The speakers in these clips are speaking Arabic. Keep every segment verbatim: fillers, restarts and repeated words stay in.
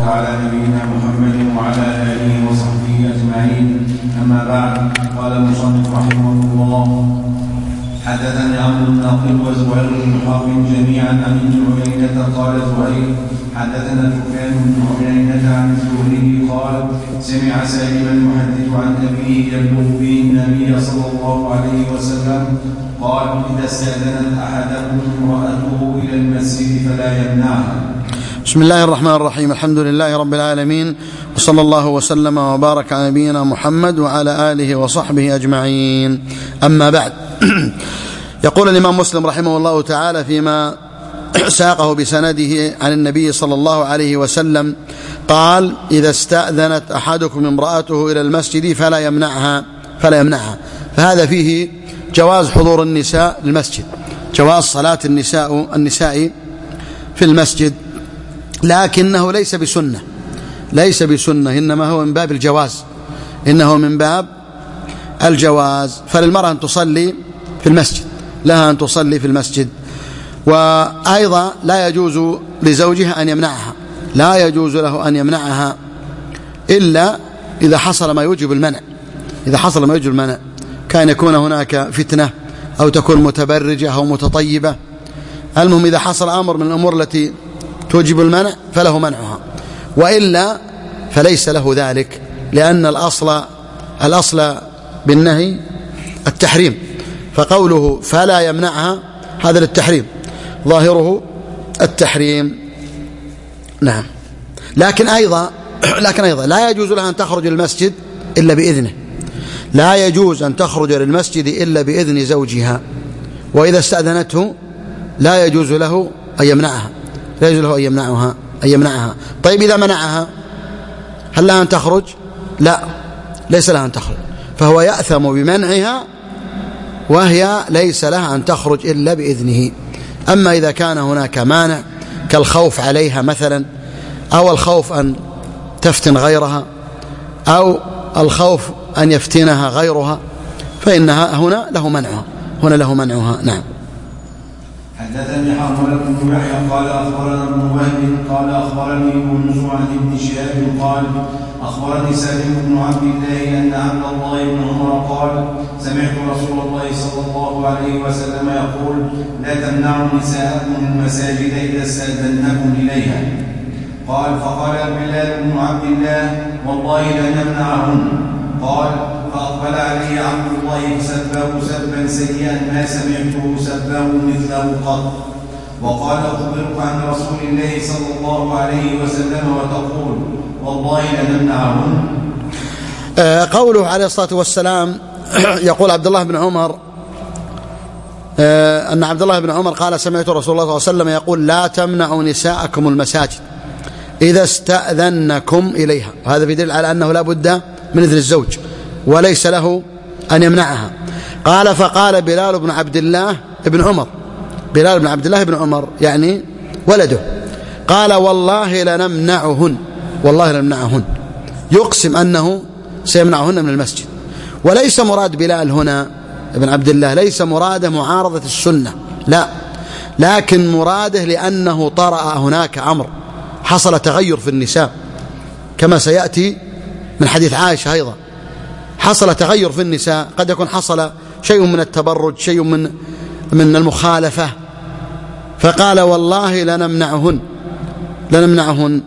الله على نبينا محمد وعلى آله وصحبه أجمعين. أما بعد، قال المصنف رحمه الله: حدثني عمرو بن ناقل وزهير بن حرب جميعا عن ابن عيينة قال زهير: حدثنا سفيان بن عيينة عن الزهري قال: سمع سالما يحدث عن أبيه يبلغ به النبي صلى الله عليه وسلم قال: إذا استأذنت أحدكم امرأته إلى المسجد فلا يمنعها. بسم الله الرحمن الرحيم. الحمد لله رب العالمين، وصلى الله وسلم وبارك على نبينا محمد وعلى آله وصحبه أجمعين. أما بعد، يقول الإمام مسلم رحمه الله تعالى فيما ساقه بسنده عن النبي صلى الله عليه وسلم قال: إذا استأذنت أحدكم امرأته إلى المسجد فلا يمنعها فلا يمنعها فهذا فيه جواز حضور النساء للمسجد، جواز صلاة النساء النساء في المسجد، لكنه ليس بسنة ليس بسنة إنما هو من باب الجواز إنه من باب الجواز. فللمرأة أن تصلي في المسجد، لها أن تصلي في المسجد. وأيضا لا يجوز لزوجها أن يمنعها لا يجوز له أن يمنعها إلا إذا حصل ما يوجب المنع إذا حصل ما يوجب المنع كان يكون هناك فتنة أو تكون متبرجة أو متطيبة. المهم إذا حصل أمر من الأمور التي توجب المنع فله منعها، وإلا فليس له ذلك، لأن الأصل الأصل بالنهي التحريم، فقوله فلا يمنعها هذا للتحريم، ظاهره التحريم. نعم. لكن أيضا لكن أيضا لا يجوز لها أن تخرج للمسجد إلا بإذنه لا يجوز أن تخرج للمسجد إلا بإذن زوجها، وإذا استأذنته لا يجوز له أن يمنعها لا يجوز له أن يمنعها أن يمنعها طيب، إذا منعها هل لها أن تخرج؟ لا، ليس لها أن تخرج، فهو يأثم بمنعها وهي ليس لها أن تخرج إلا بإذنه. أما إذا كان هناك مانع كالخوف عليها مثلا، أو الخوف أن تفتن غيرها، أو الخوف أن يفتنها غيرها، فإنها هنا له منعها هنا له منعها. نعم. حدثني حرملة بن يحيى قال أخبرنا ابن وهب قال أخبرني يونس عن ابن شهاب قال أخبرني سالم بن عبد الله أن عبد الله بن عمر قال: سمعت رسول الله صلى الله عليه وسلم يقول: لا تمنعوا نساءكم المساجد إذا استأذنكم إليها. قال: فقال بلال بن عبد الله: والله لا نمنعهن. قال: فأقبل عليه عبد الله فسبه سبا سيئا ما سمعته سبه مثله قط، وقال: أخبرك عن رسول الله صلى الله عليه وسلم وتقول: والله لنمنعهن. آه قوله عليه الصلاة والسلام يقول عبد الله بن عمر آه أن عبد الله بن عمر قال: سمعت رسول الله صلى الله عليه وسلم يقول: لا تمنعوا نساءكم المساجد إذا استأذنكم إليها. وهذا يدل على أنه لا بد من إذن الزوج وليس له أن يمنعها. قال: فقال بلال بن عبد الله بن عمر بلال بن عبد الله بن عمر يعني ولده، قال: والله لنمنعهن والله لنمنعهن يقسم أنه سيمنعهن من المسجد. وليس مراد بلال هنا ابن عبد الله ليس مراده معارضة السنة، لا، لكن مراده لأنه طرأ هناك أمر، حصل تغير في النساء كما سيأتي من حديث عائشة أيضا، حصل تغير في النساء، قد يكون حصل شيء من التبرج، شيء من من المخالفة، فقال: والله لنمنعهن لنمنعهن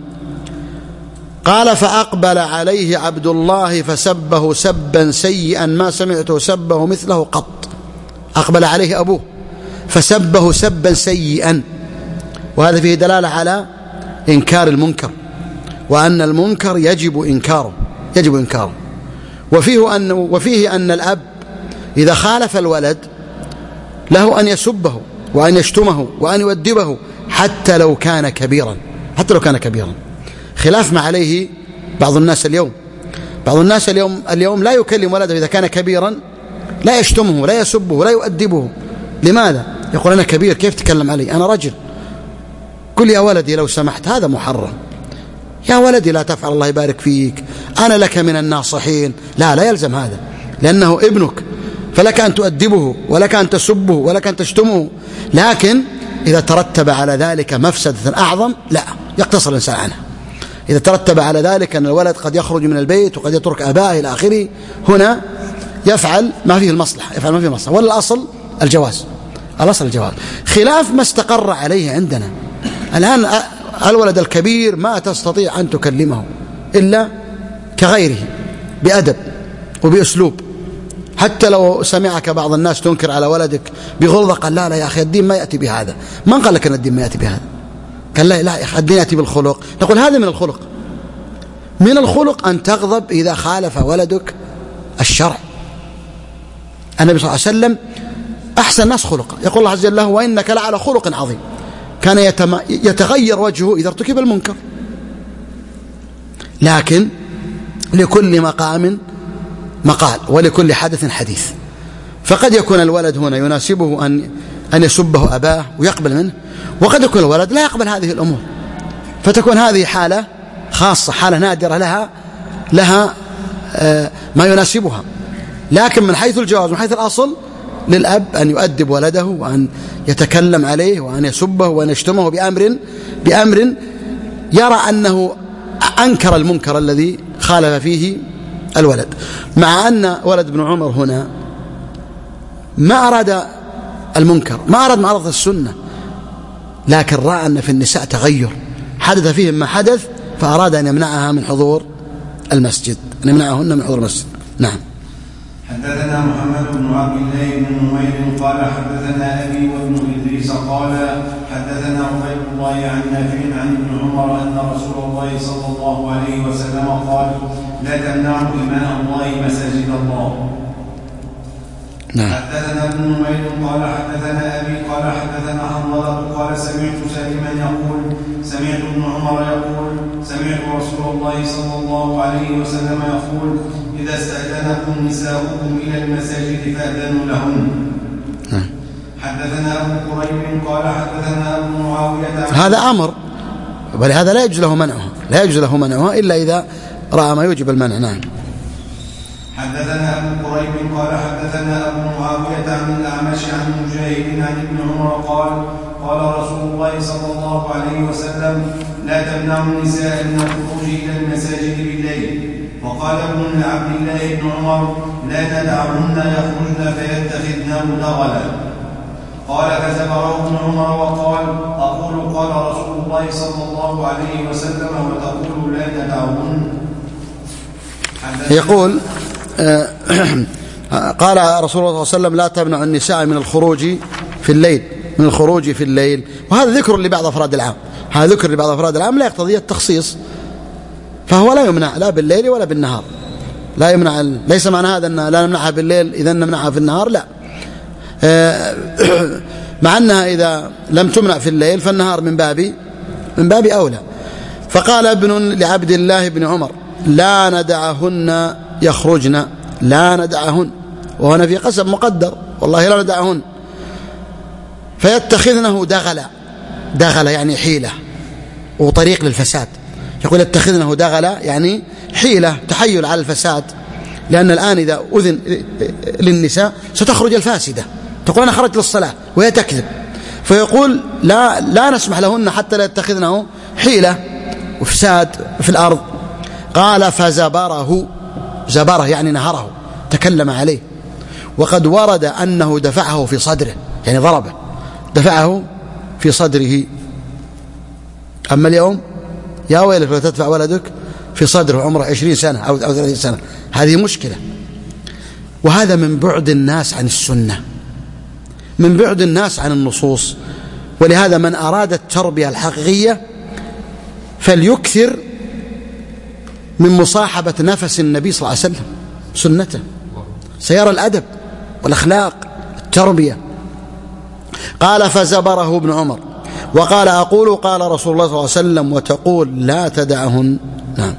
قال: فأقبل عليه عبد الله فسبه سبا سيئا ما سمعته سبه مثله قط. أقبل عليه أبوه فسبه سبا سيئا، وهذا فيه دلالة على إنكار المنكر، وأن المنكر يجب إنكاره يجب إنكاره وفيه أن وفيه أن الأب إذا خالف الولد له أن يسبه وأن يشتمه وأن يؤدبه حتى لو كان كبيرا حتى لو كان كبيرا خلاف ما عليه بعض الناس اليوم بعض الناس اليوم اليوم لا يكلم ولده إذا كان كبيرا، لا يشتمه لا يسبه لا يؤدبه. لماذا؟ يقول: أنا كبير، كيف تكلم علي؟ أنا رجل. قل: يا ولدي لو سمحت، هذا محرم. يا ولدي لا تفعل، الله يبارك فيك، أنا لك من الناصحين. لا لا يلزم هذا، لأنه ابنك، فلك أن تؤدبه ولك أن تسبه ولك أن تشتمه، لكن إذا ترتب على ذلك مفسدة أعظم لا يقتصر الإنسان عنها. إذا ترتب على ذلك أن الولد قد يخرج من البيت وقد يترك أباه إلى آخره، هنا يفعل ما فيه المصلحة، يفعل ما فيه المصلحة، ولا الأصل الجواز، الأصل الجواز، خلاف ما استقر عليه عندنا الآن. الولد الكبير ما تستطيع أن تكلمه إلا كغيره بأدب وبأسلوب، حتى لو سمعك بعض الناس تنكر على ولدك بغلظة قال لا لا يا أخي الدين ما يأتي بهذا. من قال لك أن الدين ما يأتي بهذا؟ قال لا لا يا أخي الدين يأتي بالخلق. نقول هذا من الخلق، من الخلق أن تغضب إذا خالف ولدك الشرع. النبي صلى الله عليه وسلم أحسن الناس خلقا، يقول الله عز وجل وإنك لعلى خلق عظيم، كان يتغير وجهه إذا ارتكب المنكر. لكن لكل مقام مقال ولكل حدث حديث، فقد يكون الولد هنا يناسبه أن أن يسبه أباه ويقبل منه، وقد يكون الولد لا يقبل هذه الأمور، فتكون هذه حالة خاصة، حالة نادرة لها لها آه ما يناسبها. لكن من حيث الجواز، من حيث الأصل، للأب أن يؤدب ولده وأن يتكلم عليه وأن يسبه وأن يشتمه بأمر بأمر يرى أنه أنكر المنكر الذي خالف فيه الولد. مع أن ولد ابن عمر هنا ما أراد المنكر، ما أراد معرض السنة، لكن رأى أن في النساء تغير حدث فيهم ما حدث، فأراد أن يمنعها من حضور المسجد، أن يمنعهن من حضور المسجد. نعم. حدثنا محمد بن عبد الله بن نمير قال حدثنا أبي وابن إدريس قال حدثنا عبيد الله عن نافع عن ابن عمر أن رسول الله صلى الله عليه وسلم قال لا تمنعوا إماء الله مساجد الله. نعم. حدثنا ابن نمير قال حدثنا أبي قال حدثنا حنظلة قال سمعت سالما يقول سمعت ابن عمر يقول سمعت رسول الله صلى الله عليه وسلم يقول إذا استأذنكم نساؤكم إلى المساجد فأذنوا لهم. حدثنا أبو قريب قال حدثنا أبو معاوية هذا أمر، ولهذا لا يجوز له منعها، لا يجوز له منعها إلا إذا رأى ما يوجب المنع. نعم. حدثنا أبو قريب قال حدثنا أبو معاوية عن الأعمش عن مجاهد عن ابن عمر قال قال رسول الله صلى الله عليه وسلم لا تمنعوا النساء من الخروج إلى المساجد بالليل. وقال ابن عبد الله بن عمر لا ندعهن يخرجن فيتخذن مدغلا. قال فزبره ابن عمر وقال أقول قال رسول الله صلى الله عليه وسلم وتقول لا ندعهن. يقول قال رسول الله صلى الله عليه وسلم لا تمنع النساء من الخروج في الليل، من الخروج في الليل، وهذا ذكر لبعض أفراد العام، هذا ذكر لبعض أفراد العام لا يقتضي التخصيص، فهو لا يمنع لا بالليل ولا بالنهار، لا يمنع. ليس معنى هذا أن لا نمنعها بالليل إذا نمنعها في النهار، لا، مع أنها إذا لم تمنع في الليل فالنهار من باب من باب أولى. فقال ابن لعبد الله بن عمر لا ندعهن يخرجن، لا ندعهن، وهنا في قسم مقدر والله لا ندعهن، فيتخذنه دغلا، دغلا يعني حيلة وطريق للفساد، يقول يتخذنه دغلا يعني حيلة تحيل على الفساد، لأن الآن إذا أذن للنساء ستخرج الفاسدة تقول أنا خرجت للصلاة وهي تكذب، فيقول لا لا نسمح لهن حتى لا يتخذنه حيلة وفساد في الأرض. قال فزبره، زبره يعني نهره، تكلم عليه، وقد ورد أنه دفعه في صدره، يعني ضربه، دفعه في صدره. أما اليوم يا ويلك لو تدفع ولدك في صدره عمره عشرين سنة أو ثلاثين سنة، هذه مشكلة. وهذا من بعد الناس عن السنة، من بعد الناس عن النصوص. ولهذا من أراد التربية الحقيقية فليكثر من مصاحبة نفس النبي صلى الله عليه وسلم، سنته، سيرى الأدب والأخلاق التربية. قال فزبره ابن عمر وقال أقول قال رسول الله صلى الله عليه وسلم وتقول لا تدعهن. نعم.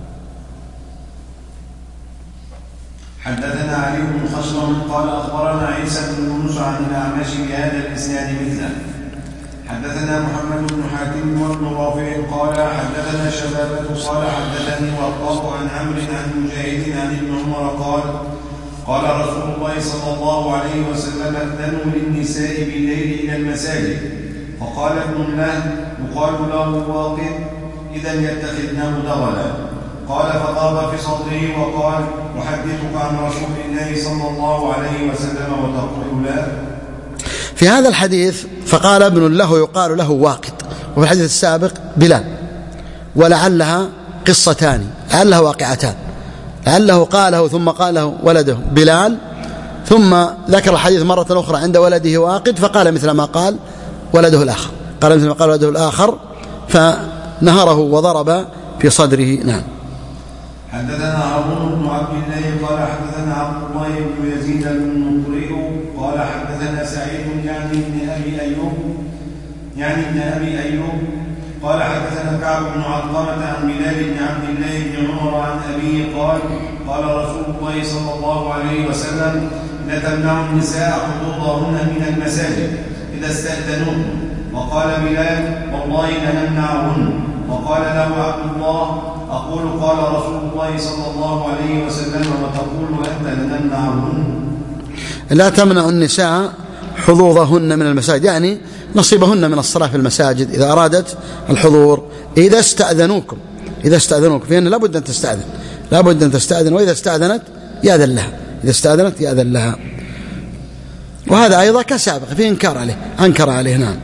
حدثنا علي بن خشرم قال أخبرنا عيسى بن يونس عن الأعمش بهذا الإسناد مثله. حدثنا محمد بن حاتم وابن رافع قال حدثنا شبابة قال حدثني وقاف عن عمرو عن مجاهد عن ابن عمر قال قال رسول الله صلى الله عليه وسلم أذنوا للنساء بالليل إلى المساجد. فقال ابن الله يقال له واقد إذا يتخذنه دغلا. قال فضرب في صدره وقال أحدثك عن رسول الله صلى الله عليه وسلم وتقول لا. في هذا الحديث فقال ابن له يقال له واقد، وفي الحديث السابق بلال، ولعلها قصتان، لعلها واقعتان، لعله قاله ثم قاله ولده بلال، ثم ذكر الحديث مرة أخرى عند ولده واقد فقال مثل ما قال ولده الآخر، قال مثل ما قال ولده الآخر فنهره وضرب في صدره. نعم. حدثنا هارون بن عبد الله قال حدثنا عبد الله بن يزيد المقرئ قال حدثنا سعيد يعني ابن أبي أيوب يعني ابن أبي أيوب قال حدثنا كعب بن علقمة عن بلال بن عبد الله بن عمر عن أبيه قال قال رسول الله صلى الله عليه وسلم لا تمنعوا النساء حظوظهن من المساجد إذا استأذنوكم. وقال بلال والله لنمنعهن. وقال له عبد الله أقول قال رسول الله صلى الله عليه وسلم وتقول أنت لنمنعهن. لا تمنع النساء حظوظهن من المساجد، يعني نصيبهن من الصلاة في المساجد إذا أرادت الحضور، إذا استأذنوكم، إذا استأذنوكم فإن لابد أن تستأذن، لابد أن تستأذن، وإذا استأذنت يأذن لها، إذا استأذنت يأذن لها. وهذا أيضا كسابق فيه إنكار عليه، أنكر عليه. نعم.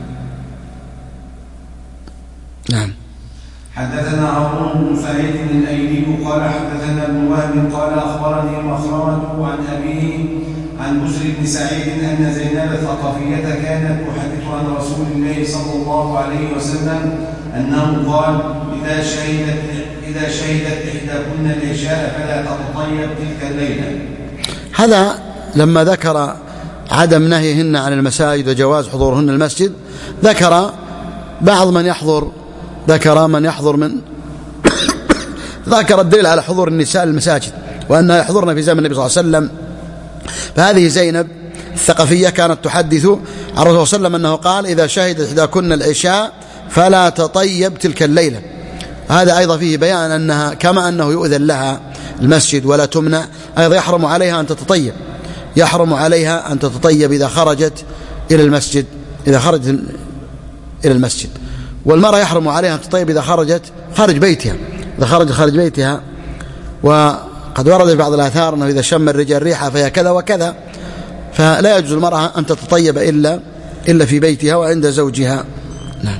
نعم. حدثنا هارون بن سعيد الأيلي قال حدثنا ابن وهب قال أخبرني مخرمة عن أبيه عن بشر بن سعيد أن زينب الثقفية كانت تحدث عن رسول الله صلى الله عليه وسلم أنه قال إذا شهدت إذا شهدت إحداكن العشاء فلا تتطيب تلك الليلة. هذا لما ذكر عدم نهيهن عن المساجد وجواز حضورهن المسجد، ذكر بعض من يحضر ذكر من يحضر من ذكر الدليل على حضور النساء المساجد وأنها يحضرن في زمن النبي صلى الله عليه وسلم. فهذه زينب الثقفية كانت تحدث عن الرسول صلى الله عليه وسلم أنه قال إذا شهدت إحداكن العشاء فلا تطيب تلك الليلة. هذا أيضا فيه بيان أنها كما أنه يؤذن لها المسجد ولا تمنع، أيضا يحرم عليها أن تتطيب، يحرم عليها أن تتطيب إذا خرجت إلى المسجد، إذا خرجت إلى المسجد. والمرأة يحرم عليها أن تطيب إذا خرجت خارج بيتها، إذا خرجت خارج بيتها. وقد ورد في بعض الآثار أنه إذا شم الرجال ريحة فهي كذا وكذا، فلا يجوز المرأة أن تتطيب إلا إلا في بيتها وعند زوجها. نعم.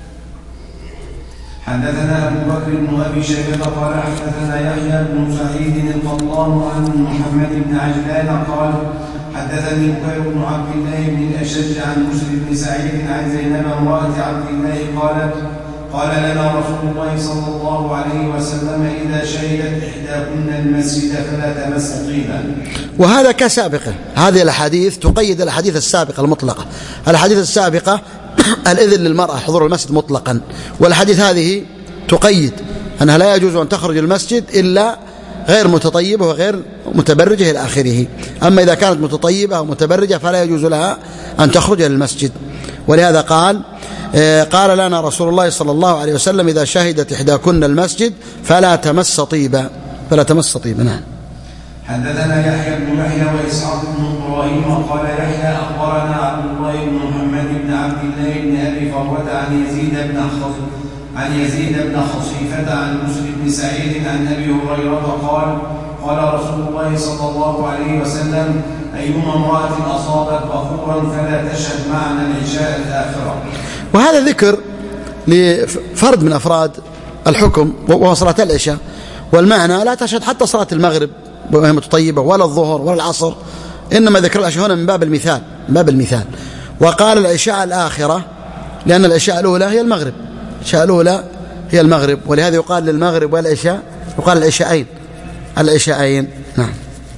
حدثنا أبو بكر بن أبي شيبة قال حدثنا يحيى بن سعيد القطان عن محمد بن عجلان قال حدثني بكير بن عبد الله بن الأشج عن مسلم بن سعيد عن زينب امرأة عبد الله قالت قال لنا رسول الله صلى الله عليه وسلم إذا شهدت إحداكن المسجد فلا تمس طيبا. وهذا كسابقه، هذه الأحاديث تقيد الأحاديث السابقة المطلقة. الأحاديث السابقة الإذن للمرأة حضور المسجد مطلقا، والحديث هذه تقيد أنها لا يجوز أن تخرج المسجد إلا غير متطيبة وغير متبرجة إلى آخره. أما إذا كانت متطيبة ومتبرجة فلا يجوز لها أن تخرج إلى المسجد. ولهذا قال قال لنا رسول الله صلى الله عليه وسلم إذا شهدت إحداكن المسجد فلا تمس طيبا، فلا تمس طيبا. نعم. حدثنا يحيى بن يحيى وإسحاق بن إبراهيم قال يحيى أخبرنا عبد الله بن محمد بن عبد الله بن أبي فروة عن يزيد بن عن يزيد بن خصيفة عن مسلم بن سعيد عن أبي هريرة قال قال رسول الله صلى الله عليه وسلم أيما امرأة أصابت بخورا فلا تشهد معنا العشاء الآخرة. وهذا ذكر لفرد من أفراد الحكم وهو صلاة العشاء، والمعنى لا تشهد حتى صلاة المغرب وهي متطيبة ولا الظهر ولا العصر، إنما ذكر العشاء هنا من باب المثال، من باب المثال. وقال العشاء الآخرة لأن العشاء الأولى هي المغرب، العشاء الأولى هي المغرب، ولهذا يقال للمغرب والعشاء يقال العشاءين، العشاءين. نعم.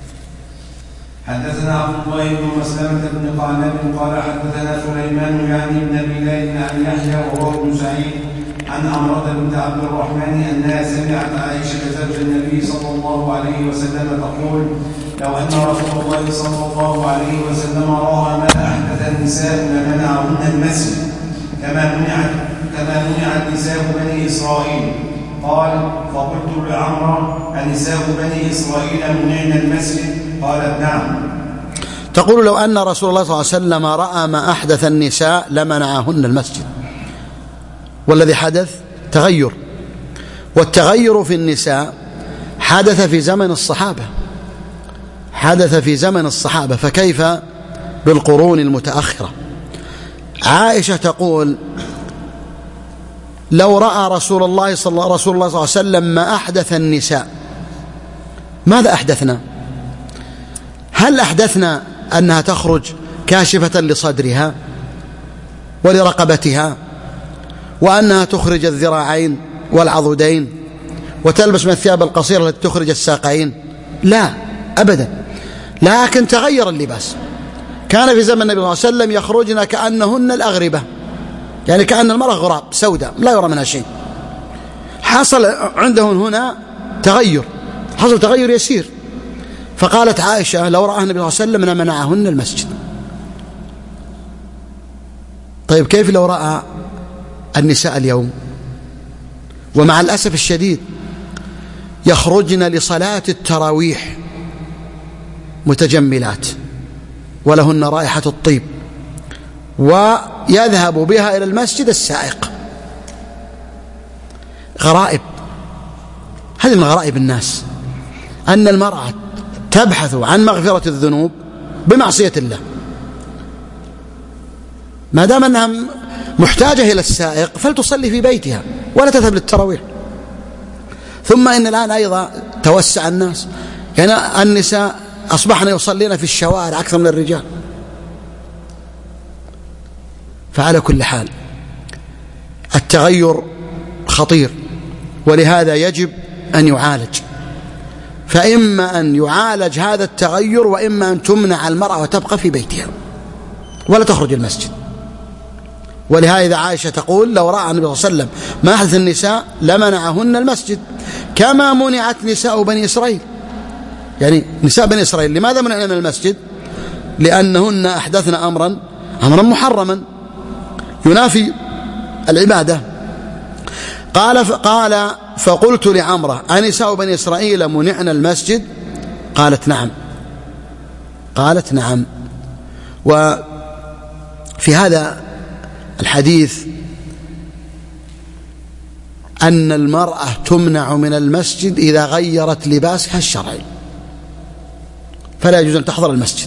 حدثنا عبد الله بن مسلمة بن قعنب قال حدثنا سليمان يعني بن بلال عن يحيى وهو بن سعيد عن عمرة بنت عبد الرحمن أنها سمعت عائشة زوج النبي صلى الله عليه وسلم تقول لو أن رسول الله صلى الله عليه وسلم رأى ما أحدث النساء لمنعهن المسجد كما منعت كما منعت نساء بني إسرائيل. قال فقلت لعمرة أنساء بني إسرائيل منعن المسجد؟ قالت نعم. تقول لو أن رسول الله صلى الله عليه وسلم رأى ما أحدث النساء لمنعهن المسجد، والذي حدث تغير والتغير في النساء حدث في زمن الصحابة حدث في زمن الصحابة فكيف بالقرون المتأخرة؟ عائشة تقول: لو رأى رسول الله صلى الله عليه وسلم ما أحدث النساء. ماذا أحدثنا؟ هل أحدثنا أنها تخرج كاشفة لصدرها ولرقبتها، وأنها تخرج الذراعين والعضدين، وتلبس من الثياب القصيرة التي تخرج الساقين؟ لا أبدا، لكن تغير اللباس. كان في زمن النبي صلى الله عليه وسلم يخرجن كأنهن الأغربة، يعني كأن المرأة غراب سوداء لا يرى منها شيء. حصل عندهم هنا تغير، حصل تغير يسير. فقالت عائشة: لو رأى النبي صلى الله عليه وسلم لمنعهن المسجد. طيب كيف لو رأى النساء اليوم؟ ومع الأسف الشديد يخرجن لصلاة التراويح متجملات ولهن رائحة الطيب، ويذهب بها إلى المسجد السائق. غرائب، هذه من غرائب الناس أن المرأة تبحث عن مغفرة الذنوب بمعصية الله، ما دام أنها محتاجة إلى السائق فلتصلي في بيتها ولا تذهب للتراويح. ثم إن الآن أيضا توسع الناس، يعني النساء أصبحن يصلين في الشوارع أكثر من الرجال. فعلى كل حال التغير خطير، ولهذا يجب أن يعالج. فإما أن يعالج هذا التغير، وإما أن تمنع المرأة وتبقى في بيتها ولا تخرج المسجد. ولهذا عائشة تقول: لو رأى النبي صلى الله عليه وسلم ما أحدث النساء لمنعهن المسجد، كما منعت نساء بني إسرائيل. يعني نساء بني إسرائيل لماذا منعنا من المسجد؟ لأنهن أحدثن أمرا أمرا محرما ينافي العبادة. قال قال فقلت لعمرة: أنساء بني إسرائيل منعنا المسجد؟ قالت: نعم. قالت: نعم. وفي هذا الحديث أن المرأة تمنع من المسجد إذا غيرت لباسها الشرعي، فلا يجوز أن تحضر المسجد.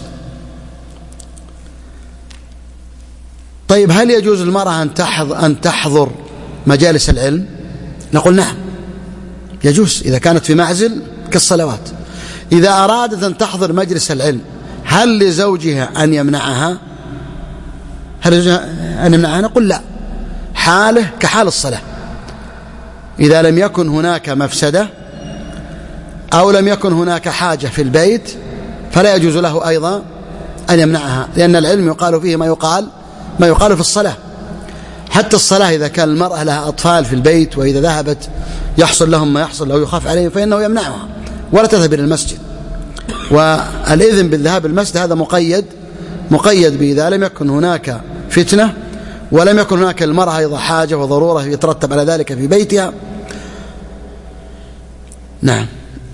طيب هل يجوز المرأة أن تحضر مجالس العلم؟ نقول نعم يجوز إذا كانت في معزل كالصلوات. إذا أرادت أن تحضر مجلس العلم هل لزوجها أن يمنعها؟ هل لزوجها أن يمنعها؟ نقول لا، حاله كحال الصلاة. إذا لم يكن هناك مفسدة أو لم يكن هناك حاجة في البيت فلا يجوز له أيضا أن يمنعها، لأن العلم يقال فيه ما يقال ما يقال في الصلاة. حتى الصلاة إذا كان المرأة لها أطفال في البيت وإذا ذهبت يحصل لهم ما يحصل أو يخاف عليهم فإنه يمنعها ولا تذهب إلى المسجد. والإذن بالذهاب المسجد هذا مقيد مقيد بإذا لم يكن هناك فتنة ولم يكن هناك المرأة أيضا حاجة وضرورة يترتب على ذلك في بيتها. نعم.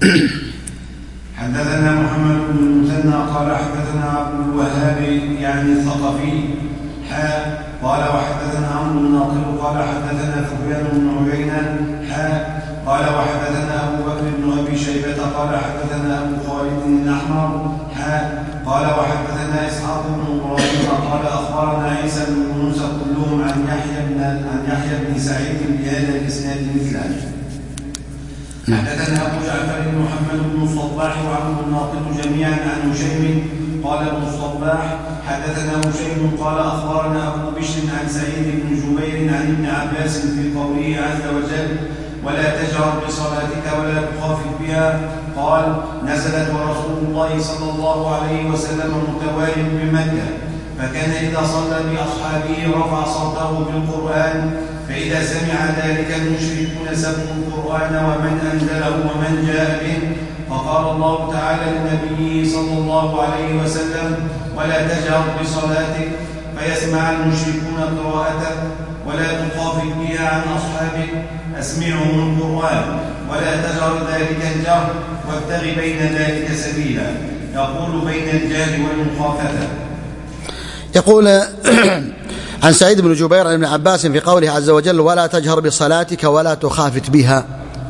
حدثنا محمد بن المثنى قال حدثنا عبد الوهاب يعني الثقفي حاء قال وحدثنا عمرو بن ناقل قال حدثنا سفيان بن عيينة حاء قال وحدثنا أبو بكر بن أبي شيبة قال حدثنا أبو خالد الأحمر حاء قال وحدثنا إسحاق بن إبراهيم قال أخبرنا عيسى بن يونس كلهم عن يحيى بن عن يحيى بن سعيد بهذا الإسناد مثله. حدثنا أبو جعفر بن محمد بن الصباح وعبد الناقد جميعا عن هشيم قال ابن الصباح حدثنا هشيم قال أخبرنا أبو بشر عن سعيد بن جبير عن ابن عباس في قوله عز وجل ولا تجهر بصلاتك ولا تخافت بها قال نزلت ورسول الله صلى الله عليه وسلم متوال بمكة فكان إذا صلى بأصحابه رفع صوته بالقرآن فإذا سمع ذلك المشركون سبوا القرآن ومن أنزله ومن جاء به فقال الله تعالى لنبيه صلى الله عليه وسلم ولا تجهر بصلاتك فيسمع المشركون قراءتك ولا تخافت بها عن أصحابك أسمعهم القرآن ولا تجهر ذلك الجهر وابتغ بين ذلك سبيلا يقول بين الجهل والمخافة. يقول عن سعيد بن جبير عن ابن عباس في قوله عز وجل ولا تجهر بصلاتك ولا تخافت بها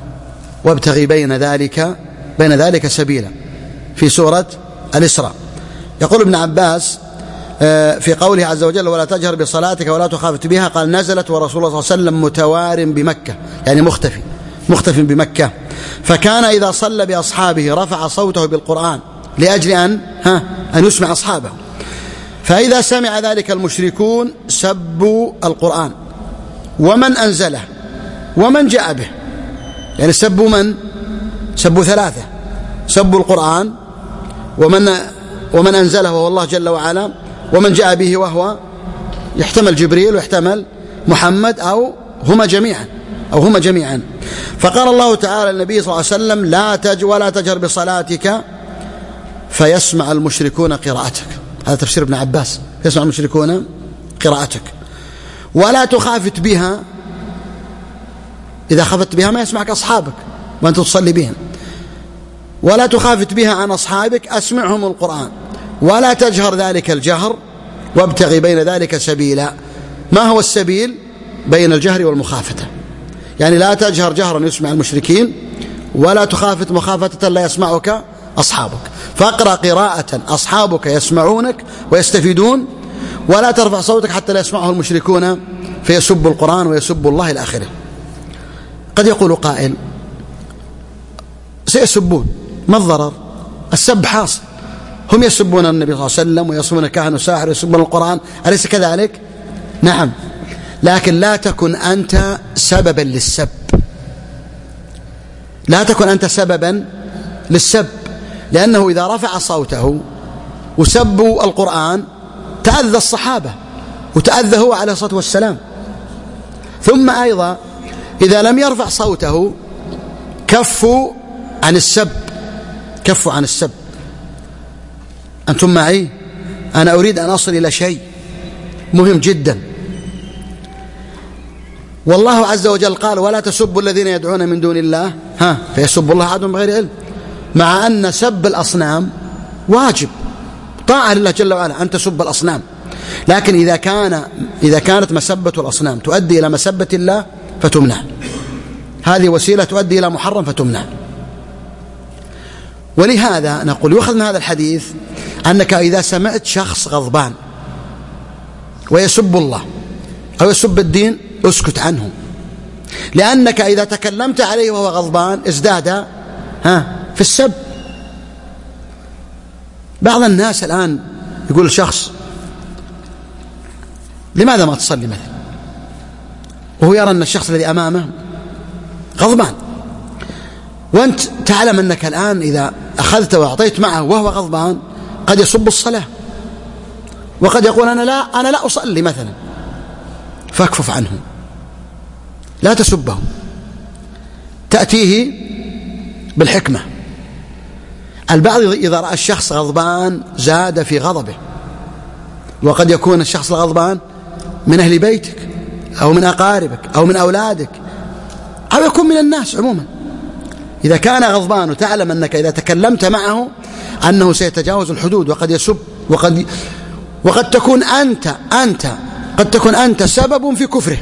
وابتغي بين ذلك بين ذلك سبيلا في سورة الإسراء. يقول ابن عباس في قوله عز وجل ولا تجهر بصلاتك ولا تخافت بها، قال نزلت ورسول الله صلى الله عليه وسلم متوار بمكة، يعني مختفي مختف بمكة، فكان إذا صلى بأصحابه رفع صوته بالقرآن لأجل أن ها أن يسمع أصحابه، فإذا سمع ذلك المشركون سبوا القرآن ومن أنزله ومن جاء به، يعني سبوا من؟ سبوا ثلاثة، سبوا القرآن ومن ومن أنزله وهو الله جل وعلا، ومن جاء به وهو يحتمل جبريل ويحتمل محمد أو هما جميعا أو هما جميعا. فقال الله تعالى للنبي صلى الله عليه وسلم لا تج ولا تجهر بصلاتك فيسمع المشركون قراءتك. هذا تفسير ابن عباس، يسمع المشركون قراءتك. ولا تخافت بها، إذا خفت بها ما يسمعك أصحابك وأنت تصلي بهم. ولا تخافت بها عن أصحابك، أسمعهم القرآن ولا تجهر ذلك الجهر وابتغي بين ذلك سبيلا. ما هو السبيل؟ بين الجهر والمخافتة، يعني لا تجهر جهرا يسمع المشركين ولا تخافت مخافة لا يسمعك أصحابك، فاقرأ قراءة أصحابك يسمعونك ويستفيدون، ولا ترفع صوتك حتى لا يسمعه المشركون فيسب القرآن ويسب الله إلى آخره. قد يقول قائل سيسبون، ما الضرر؟ السب حاصل، هم يسبون النبي صلى الله عليه وسلم ويسبون الكاهن والساحر ويسبون القرآن، أليس كذلك؟ نعم، لكن لا تكن أنت سببا للسب، لا تكن أنت سببا للسب، لأنه إذا رفع صوته وسبوا القرآن تأذى الصحابة وتأذى هو عليه الصلاة والسلام. ثم أيضا إذا لم يرفع صوته كفوا عن السب، كفوا عن السب. أنتم معي؟ أنا أريد أن أصل إلى شيء مهم جدا. والله عز وجل قال ولا تسبوا الذين يدعون من دون الله ها فيسبوا الله عدوا بغير علم، مع أن سب الأصنام واجب، طاعة لله جل وعلا أن تسب الأصنام، لكن إذا كان إذا كانت مسبة الأصنام تؤدي إلى مسبة الله فتمنع، هذه وسيلة تؤدي إلى محرم فتمنع. ولهذا نقول يؤخذ من هذا الحديث أنك إذا سمعت شخص غضبان ويسب الله أو يسب الدين اسكت عنه، لأنك إذا تكلمت عليه وهو غضبان ازداد ها في السب. بعض الناس الآن يقول الشخص لماذا ما تصلي مثلا، وهو يرى أن الشخص الذي أمامه غضبان، وأنت تعلم أنك الآن إذا أخذت وأعطيت معه وهو غضبان قد يصب الصلاة، وقد يقول أنا لا أنا لا أصلي مثلا، فاكفف عنه، لا تسبه، تأتيه بالحكمة. البعض إذا رأى الشخص غضبان زاد في غضبه، وقد يكون الشخص الغضبان من أهل بيتك أو من أقاربك أو من أولادك أو يكون من الناس عموما. إذا كان غضبان وتعلم أنك إذا تكلمت معه أنه سيتجاوز الحدود وقد يسب، وقد وقد تكون أنت أنت قد تكون أنت سبب في كفره.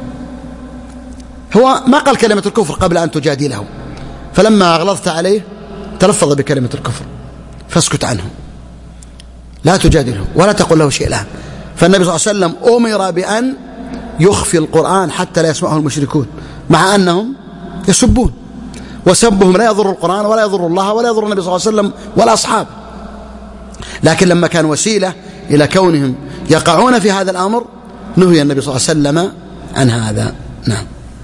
هو ما قال كلمة الكفر قبل أن تجادله، فلما أغلظت عليه تلفظ بكلمة الكفر، فاسكت عنه، لا تجادله ولا تقول له شيء الآن. فالنبي صلى الله عليه وسلم أمر بأن يخفي القرآن حتى لا يسمعه المشركون، مع أنهم يسبون، وسبهم لا يضر القرآن ولا يضر الله ولا يضر النبي صلى الله عليه وسلم ولا أصحابه، لكن لما كان وسيلة إلى كونهم يقعون في هذا الأمر نهي النبي صلى الله عليه وسلم عن هذا. نعم.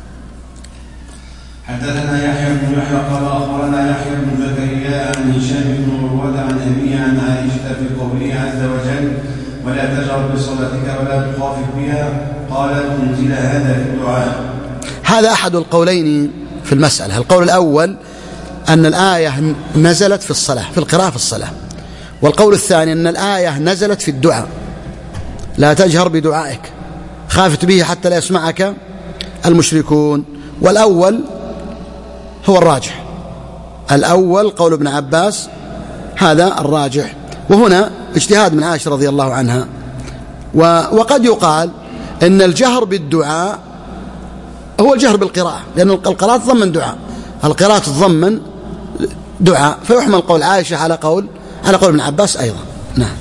حدثنا يحيى بن يحيى قال أخبرنا يحيى بن زكريا عن هشام بن عروة عن أبيه عن عائشة في قوله عز وجل ولا تجهر بصلاتك ولا تخافت بها قالت انزل هذا في الدعاء. هذا أحد القولين في المسألة. القول الأول أن الآية نزلت في الصلاة، في القراءة في الصلاة، والقول الثاني أن الآية نزلت في الدعاء، لا تجهر بدعائك خافت به حتى لا يسمعك المشركون. والأول هو الراجح، الأول قول ابن عباس هذا الراجح، وهنا اجتهاد من عائشة رضي الله عنها. وقد يقال أن الجهر بالدعاء هو الجهر بالقراءة، لأن القراءة تضمن دعاء، القراءة تتضمن دعاء، فيحمل قول عائشة على قول على قول ابن عباس أيضا. نعم.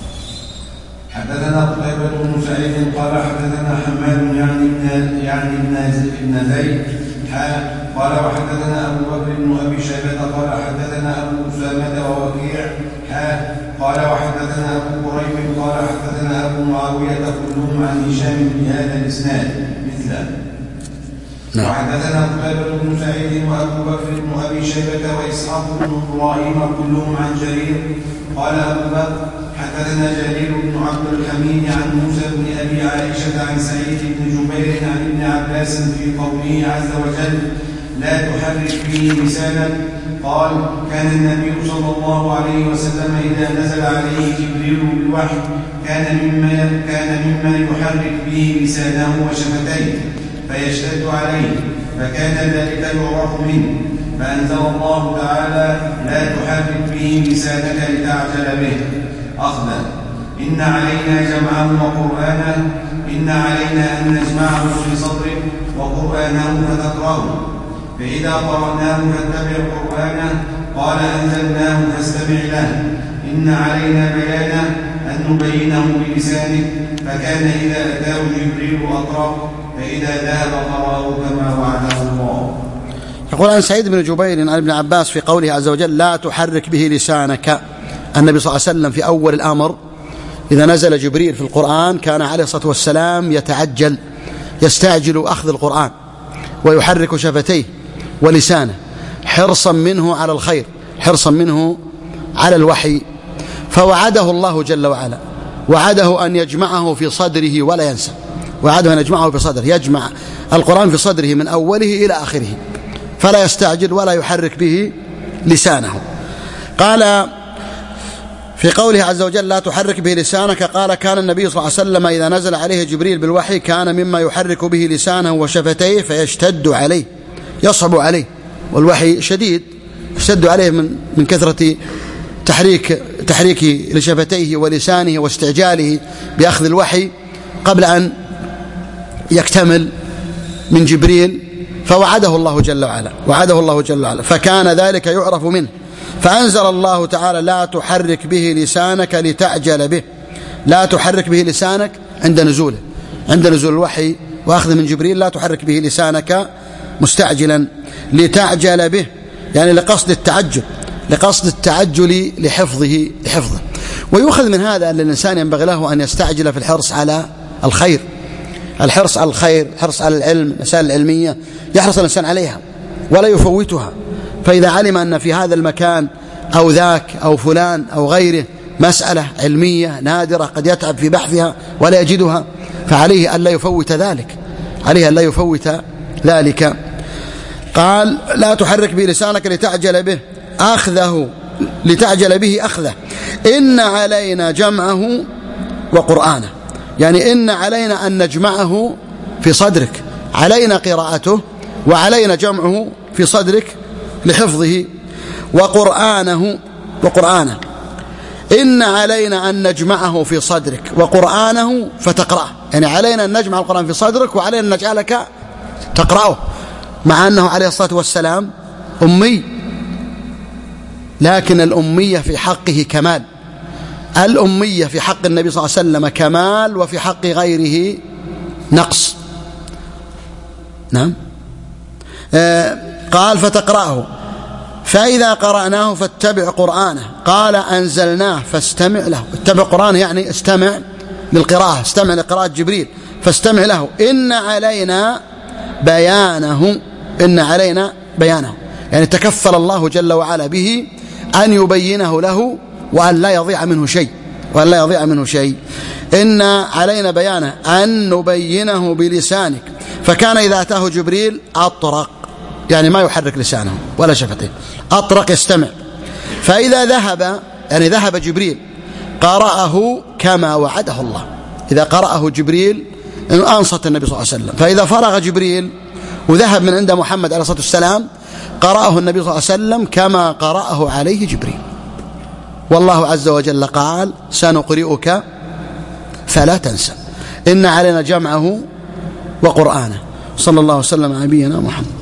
حدثنا قتيبة بن سعيد قال حدثنا حماد يعني ابن يعني ابن زيد قال وحدثنا أبو بكر بن أبي شيبة قال حدثنا أبو أسامة ووكيع قال وحدثنا أبو قريب قال حدثنا أبو معاوية كلهم عن هشام بهذا الإسناد مثله. نعم. وحدثنا قتيبة بن سعيد وأبو بكر بن أبي شيبة وإسحاق بن إبراهيم كلهم عن جرير قال أبو بكر حدثنا جرير بن عبد الحميد عن موسى بن أبي عائشة عن سعيد بن جبير عن ابن عباس في قوله عز وجل لا تحرك به لسانك قال كان النبي صلى الله عليه وسلم إذا نزل عليه جبريل بالوحي كان مما كان مما يحرك به لسانه وشفتيه فيشتد عليه فكان ذلك يعرف منه فأنزل الله تعالى لا تحرك به لسانك لتعجل به أخذا إن علينا جمعه وقرآنه إن علينا أن نجمعه في صدرك وقرآنه فتقرأه فإذا قرأناه فاتبع قرآنه قال أنزلناه فاستمع له إن علينا بيانه أن نبينه بلسانك فكان إذا أتاه جبريل أقرأ فإذا ذهب قرأه كما وعده الله. يقول عن سعيد بن جبير عن ابن عباس في قوله عز وجل لا تحرك به لسانك. النبي صلى الله عليه وسلم في أول الأمر إذا نزل جبريل في القرآن كان عليه الصلاة والسلام يتعجل يستعجل أخذ القرآن ويحرك شفتيه ولسانه حرصا منه على الخير حرصا منه على الوحي. فوعده الله جل وعلا وعده أن يجمعه في صدره ولا ينسى وعده أن يجمعه في صدره يجمع القرآن في صدره من أوله إلى آخره فلا يستعجل ولا يحرك به لسانه. قال في قوله عز وجل لا تحرك به لسانك قال كان النبي صلى الله عليه وسلم إذا نزل عليه جبريل بالوحي كان مما يحرك به لسانه وشفتيه فيشتد عليه يصعب عليه والوحي شديد يشتد عليه من من كثرة تحريك تحريكه لشفتيه ولسانه واستعجاله بأخذ الوحي قبل أن يكتمل من جبريل. فوعده الله جل وعلا وعده الله جل وعلا فكان ذلك يعرف منه فأنزل الله تعالى لا تحرك به لسانك لتعجل به. لا تحرك به لسانك عند نزوله عند نزول الوحي وأخذ من جبريل لا تحرك به لسانك مستعجلا لتعجل به يعني لقصد التعجل لقصد التعجل لحفظه لحفظه. ويؤخذ من هذا أن الإنسان ينبغي له أن يستعجل في الحرص على الخير الحرص على الخير الحرص على العلم المسائل العلمية يحرص الإنسان عليها ولا يفوتها. فإذا علم أن في هذا المكان أو ذاك أو فلان أو غيره مسألة علمية نادرة قد يتعب في بحثها ولا يجدها فعليه أن لا يفوت ذلك عليه أن لا يفوت ذلك. قال لا تحرك به لسانك لتعجل به أخذه لتعجل به أخذه إن علينا جمعه وقرآنه يعني إن علينا أن نجمعه في صدرك علينا قراءته وعلينا جمعه في صدرك لحفظه وقرآنه وقرآنه إن علينا أن نجمعه في صدرك وقرآنه فتقرأه يعني علينا أن نجمع القرآن في صدرك وعلينا أن نجعلك تقرأه مع أنه عليه الصلاة والسلام أمي لكن الأمية في حقه كمال الأمية في حق النبي صلى الله عليه وسلم كمال وفي حق غيره نقص. نعم. آه قال فتقرأه فإذا قرأناه فاتبع قرآنه قال أنزلناه فاستمع له. اتبع قرآنه يعني استمع للقراءة استمع لقراءة جبريل فاستمع له إن علينا بيانه إن علينا بيانه يعني تكفل الله جل وعلا به أن يبينه له وأن لا يضيع منه شيء وأن لا يضيع منه شيء. إن علينا بيانه أن نبينه بلسانك فكان إذا أتاه جبريل أطرق يعني ما يحرك لسانه ولا شفته أطرق يستمع فإذا ذهب يعني ذهب جبريل قرأه كما وعده الله. إذا قرأه جبريل أنصت النبي صلى الله عليه وسلم فإذا فرغ جبريل وذهب من عند محمد عليه الصلاة والسلام قرأه النبي صلى الله عليه وسلم كما قرأه عليه جبريل. والله عز وجل قال سنقرئك فلا تنسى إن علينا جمعه وقرآنه. صلى الله وسلم على نبينا محمد.